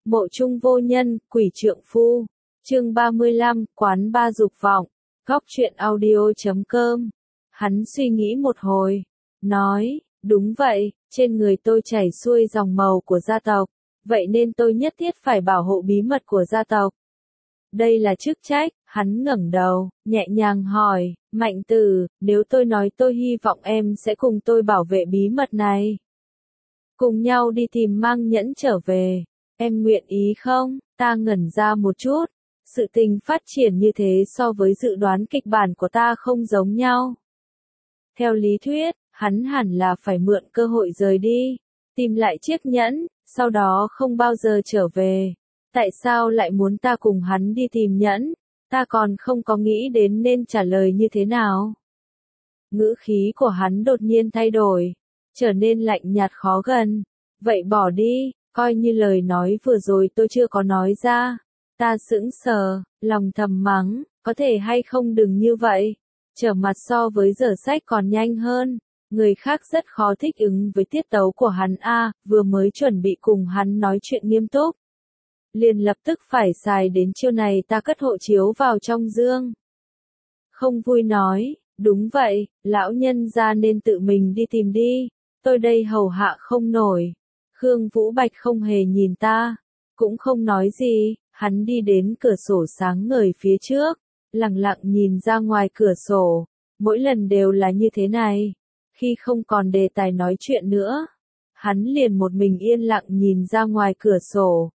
Mộ chung vô nhân, quỷ trượng phu. Chương 35, quán ba dục vọng. Góc truyện audio.com. Hắn suy nghĩ một hồi, nói, đúng vậy, trên người tôi chảy xuôi dòng màu của gia tộc, vậy nên tôi nhất thiết phải bảo hộ bí mật của gia tộc. Đây là chức trách. Hắn ngẩng đầu, nhẹ nhàng hỏi, Mạnh Tử, nếu tôi nói tôi hy vọng em sẽ cùng tôi bảo vệ bí mật này. Cùng nhau đi tìm mang nhẫn trở về. Em nguyện ý không? Ta ngẩn ra một chút. Sự tình phát triển như thế so với dự đoán kịch bản của ta không giống nhau. Theo lý thuyết, hắn hẳn là phải mượn cơ hội rời đi, tìm lại chiếc nhẫn, sau đó không bao giờ trở về. Tại sao lại muốn ta cùng hắn đi tìm nhẫn? Ta còn không có nghĩ đến nên trả lời như thế nào. Ngữ khí của hắn đột nhiên thay đổi, trở nên lạnh nhạt khó gần. Vậy bỏ đi, coi như lời nói vừa rồi tôi chưa có nói ra. Ta sững sờ, lòng thầm mắng, có thể hay không đừng như vậy. Trở mặt so với dở sách còn nhanh hơn. Người khác rất khó thích ứng với tiết tấu của hắn vừa mới chuẩn bị cùng hắn nói chuyện nghiêm túc. Liền lập tức phải xài đến chiêu này. Ta cất hộ chiếu vào trong dương. Không vui nói, đúng vậy, lão nhân gia nên tự mình đi tìm đi, tôi đây hầu hạ không nổi. Khương Vũ Bạch không hề nhìn ta, cũng không nói gì, hắn đi đến cửa sổ sáng ngời phía trước, lặng lặng nhìn ra ngoài cửa sổ, mỗi lần đều là như thế này. Khi không còn đề tài nói chuyện nữa, hắn liền một mình yên lặng nhìn ra ngoài cửa sổ.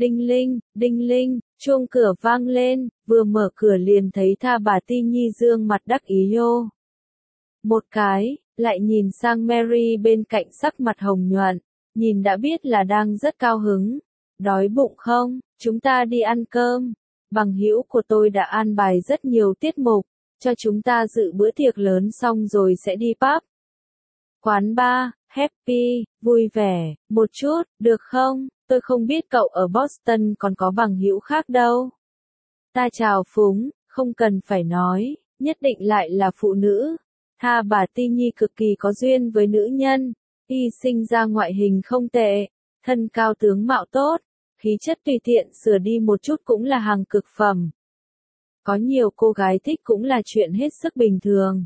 Đinh linh, chuông cửa vang lên, vừa mở cửa liền thấy Tha Bà Ti Nhi dương mặt đắc ý nhô một cái, lại nhìn sang Mary bên cạnh sắc mặt hồng nhuận, nhìn đã biết là đang rất cao hứng. Đói bụng không? Chúng ta đi ăn cơm. Bằng hữu của tôi đã an bài rất nhiều tiết mục, cho chúng ta dự bữa tiệc lớn xong rồi sẽ đi pub. Quán bar, happy, vui vẻ, một chút, được không? Tôi không biết cậu ở Boston còn có bằng hữu khác đâu. Ta chào phúng, không cần phải nói, nhất định lại là phụ nữ. Tha Bà Ti Nhi cực kỳ có duyên với nữ nhân, y sinh ra ngoại hình không tệ, thân cao tướng mạo tốt, khí chất tùy tiện sửa đi một chút cũng là hàng cực phẩm. Có nhiều cô gái thích cũng là chuyện hết sức bình thường.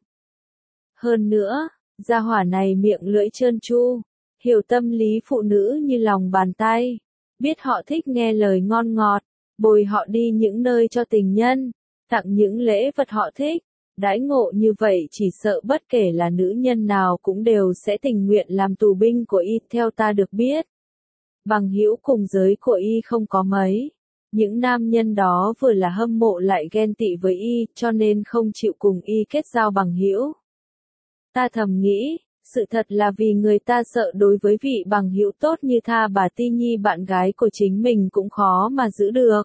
Hơn nữa, gia hỏa này miệng lưỡi trơn tru, hiểu tâm lý phụ nữ như lòng bàn tay, biết họ thích nghe lời ngon ngọt, bồi họ đi những nơi cho tình nhân, tặng những lễ vật họ thích. Đãi ngộ như vậy chỉ sợ bất kể là nữ nhân nào cũng đều sẽ tình nguyện làm tù binh của y. Theo ta được biết, bằng hữu cùng giới của y không có mấy. Những nam nhân đó vừa là hâm mộ lại ghen tị với y, cho nên không chịu cùng y kết giao bằng hữu. Ta thầm nghĩ, sự thật là vì người ta sợ đối với vị bằng hữu tốt như Tha Bà Ti Nhi bạn gái của chính mình cũng khó mà giữ được.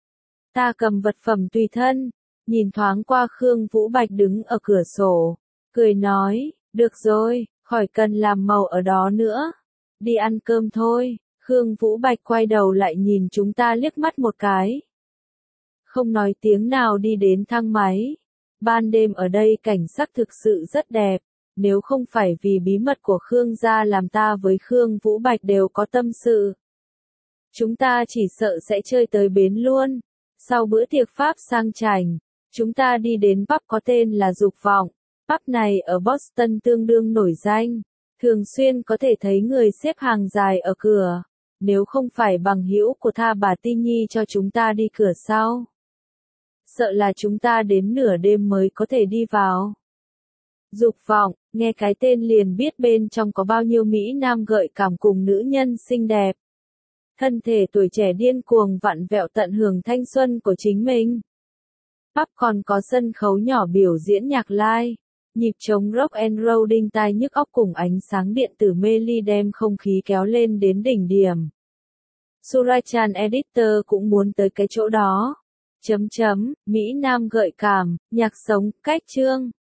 Ta cầm vật phẩm tùy thân, nhìn thoáng qua Khương Vũ Bạch đứng ở cửa sổ, cười nói, được rồi, khỏi cần làm màu ở đó nữa. Đi ăn cơm thôi. Khương Vũ Bạch quay đầu lại nhìn chúng ta liếc mắt một cái. Không nói tiếng nào đi đến thang máy. Ban đêm ở đây cảnh sắc thực sự rất đẹp. Nếu không phải vì bí mật của Khương gia làm ta với Khương Vũ Bạch đều có tâm sự. Chúng ta chỉ sợ sẽ chơi tới bến luôn. Sau bữa tiệc Pháp sang chảnh, chúng ta đi đến pub có tên là Dục Vọng. Pub này ở Boston tương đương nổi danh. Thường xuyên có thể thấy người xếp hàng dài ở cửa. Nếu không phải bằng hữu của Tha Bà Ti Nhi cho chúng ta đi cửa sau, sợ là chúng ta đến nửa đêm mới có thể đi vào. Dục Vọng, nghe cái tên liền biết bên trong có bao nhiêu Mỹ Nam gợi cảm cùng nữ nhân xinh đẹp. Thân thể tuổi trẻ điên cuồng vặn vẹo tận hưởng thanh xuân của chính mình. Pub còn có sân khấu nhỏ biểu diễn nhạc live, nhịp trống rock and roll đinh tai nhức óc cùng ánh sáng điện tử mê ly đem không khí kéo lên đến đỉnh điểm. Surachan Editor cũng muốn tới cái chỗ đó. Mỹ Nam gợi cảm, nhạc sống, cách chương.